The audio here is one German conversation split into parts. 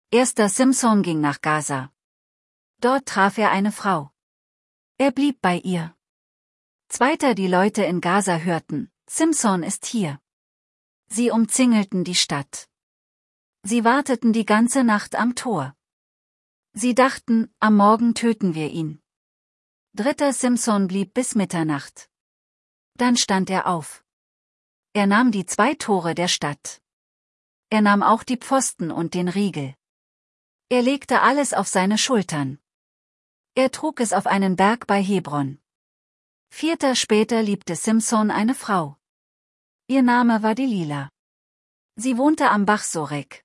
Erster Simson ging nach Gaza. Dort traf er eine Frau. Er blieb bei ihr. Zweiter, die Leute in Gaza hörten, Simson ist hier. Sie umzingelten die Stadt. Sie warteten die ganze Nacht am Tor. Sie dachten, am Morgen töten wir ihn. Dritter, Simson blieb bis Mitternacht. Dann stand er auf. Er nahm die 2 Tore der Stadt. Er nahm auch die Pfosten und den Riegel. Er legte alles auf seine Schultern. Er trug es auf einen Berg bei Hebron. 4. Später liebte Simson eine Frau. Ihr Name war Delila. Sie wohnte am Bach Sorek.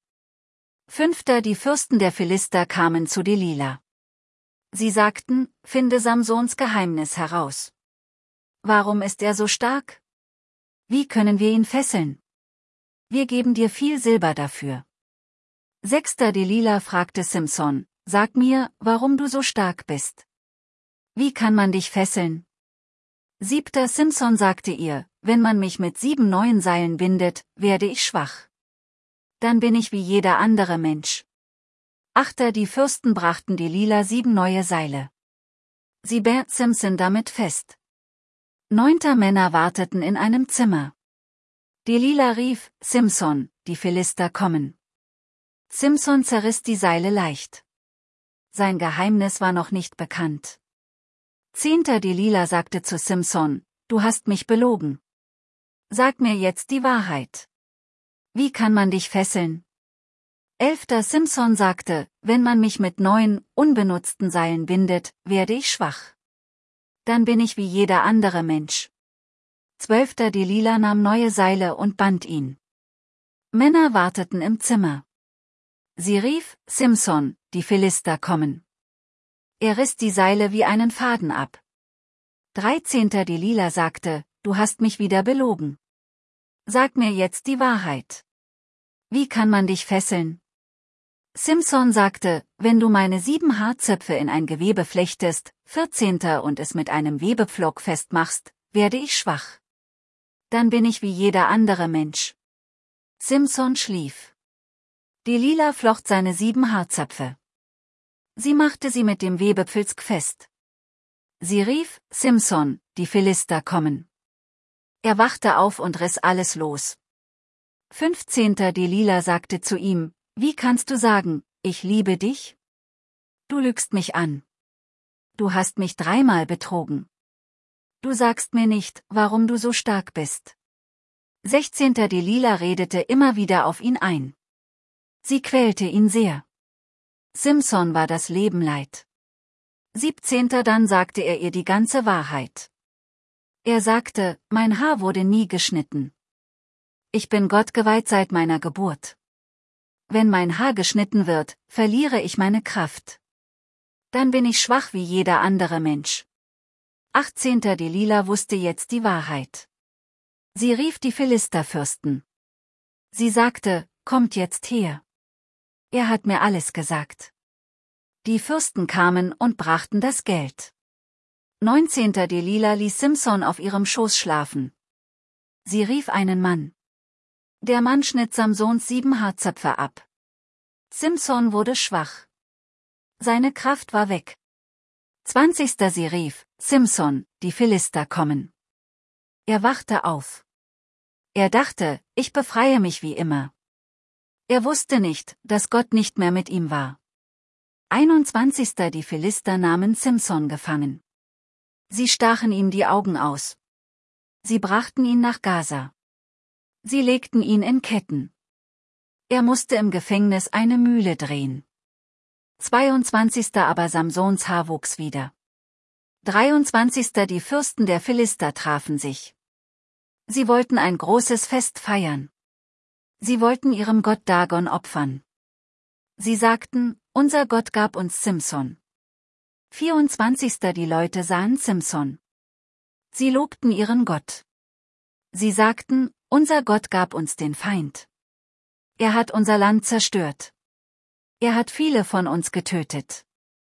5. Die Fürsten der Philister kamen zu Delila. Sie sagten, finde Samsons Geheimnis heraus. Warum ist er so stark? Wie können wir ihn fesseln? Wir geben dir viel Silber dafür. 6. Delila fragte Simson, sag mir, warum du so stark bist. Wie kann man dich fesseln? 7. Simson sagte ihr, wenn man mich mit 7 neuen Seilen bindet, werde ich schwach. Dann bin ich wie jeder andere Mensch. 8. Die Fürsten brachten Delila 7 neue Seile. Sie band Simson damit fest. 9. Männer warteten in einem Zimmer. Delila rief, Simson, die Philister kommen. Simson zerriss die Seile leicht. Sein Geheimnis war noch nicht bekannt. 10. Delila sagte zu Simson, du hast mich belogen. Sag mir jetzt die Wahrheit. Wie kann man dich fesseln? 11. Simson sagte, wenn man mich mit 9 unbenutzten Seilen bindet, werde ich schwach. Dann bin ich wie jeder andere Mensch. 12. Delila nahm neue Seile und band ihn. Männer warteten im Zimmer. Sie rief, Simson, die Philister kommen. Er riss die Seile wie einen Faden ab. 13. Delila sagte, du hast mich wieder belogen. Sag mir jetzt die Wahrheit. Wie kann man dich fesseln? Simson sagte, wenn du meine 7 Haarzöpfe in ein Gewebe flechtest, 14. und es mit einem Webepflock festmachst, werde ich schwach. Dann bin ich wie jeder andere Mensch. Simson schlief. Delila flocht seine 7 Haarzöpfe. Sie machte sie mit dem Webepfilz fest. Sie rief, Simson, die Philister kommen. Er wachte auf und riss alles los. 15. Delila sagte zu ihm, wie kannst du sagen, ich liebe dich? Du lügst mich an. Du hast mich 3-mal betrogen. Du sagst mir nicht, warum du so stark bist. 16. Delila redete immer wieder auf ihn ein. Sie quälte ihn sehr. Simson war das Leben leid. 17. Dann sagte er ihr die ganze Wahrheit. Er sagte, mein Haar wurde nie geschnitten. Ich bin Gott geweiht seit meiner Geburt. Wenn mein Haar geschnitten wird, verliere ich meine Kraft. Dann bin ich schwach wie jeder andere Mensch. 18. Delila wusste jetzt die Wahrheit. Sie rief die Philisterfürsten. Sie sagte, kommt jetzt her. Er hat mir alles gesagt. Die Fürsten kamen und brachten das Geld. 19. Delila ließ Simson auf ihrem Schoß schlafen. Sie rief einen Mann. Der Mann schnitt Samsons 7 Haarzöpfe ab. Simson wurde schwach. Seine Kraft war weg. 20. Sie rief, Simson, die Philister kommen. Er wachte auf. Er dachte, ich befreie mich wie immer. Er wusste nicht, dass Gott nicht mehr mit ihm war. 21. Die Philister nahmen Simson gefangen. Sie stachen ihm die Augen aus. Sie brachten ihn nach Gaza. Sie legten ihn in Ketten. Er musste im Gefängnis eine Mühle drehen. 22. Aber Samsons Haar wuchs wieder. 23. Die Fürsten der Philister trafen sich. Sie wollten ein großes Fest feiern. Sie wollten ihrem Gott Dagon opfern. Sie sagten, unser Gott gab uns Simson. 24. Die Leute sahen Simson. Sie lobten ihren Gott. Sie sagten, unser Gott gab uns den Feind. Er hat unser Land zerstört. Er hat viele von uns getötet.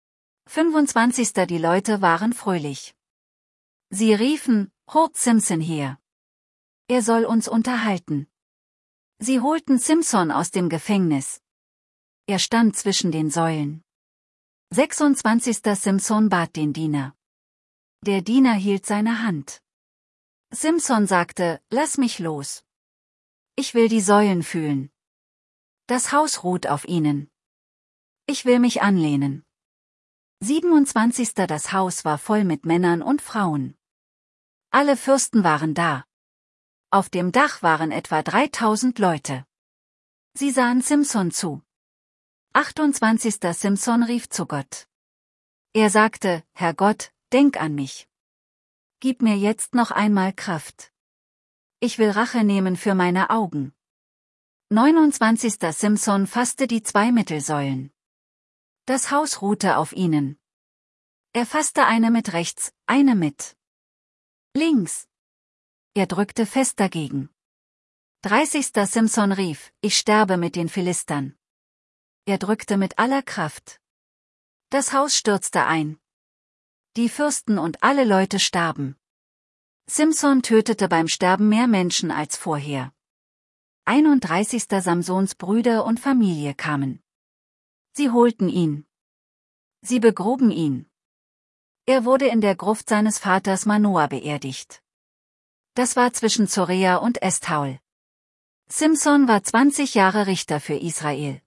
25. Die Leute waren fröhlich. Sie riefen, holt Simson her. Er soll uns unterhalten. Sie holten Simson aus dem Gefängnis. Er stand zwischen den Säulen. 26. Simson bat den Diener. Der Diener hielt seine Hand. Simson sagte, lass mich los. Ich will die Säulen fühlen. Das Haus ruht auf ihnen. Ich will mich anlehnen. 27. Das Haus war voll mit Männern und Frauen. Alle Fürsten waren da. Auf dem Dach waren etwa 3000 Leute. Sie sahen Simson zu. 28. Simson rief zu Gott. Er sagte, Herr Gott, denk an mich. Gib mir jetzt noch einmal Kraft. Ich will Rache nehmen für meine Augen. 29. Simson fasste die 2 Mittelsäulen. Das Haus ruhte auf ihnen. Er fasste eine mit rechts, eine mit links. Er drückte fest dagegen. 30. Simson rief, ich sterbe mit den Philistern. Er drückte mit aller Kraft. Das Haus stürzte ein. Die Fürsten und alle Leute starben. Simson tötete beim Sterben mehr Menschen als vorher. 31. Samsons Brüder und Familie kamen. Sie holten ihn. Sie begruben ihn. Er wurde in der Gruft seines Vaters Manoah beerdigt. Das war zwischen Zorea und Eshtaol. Simson war 20 Jahre Richter für Israel.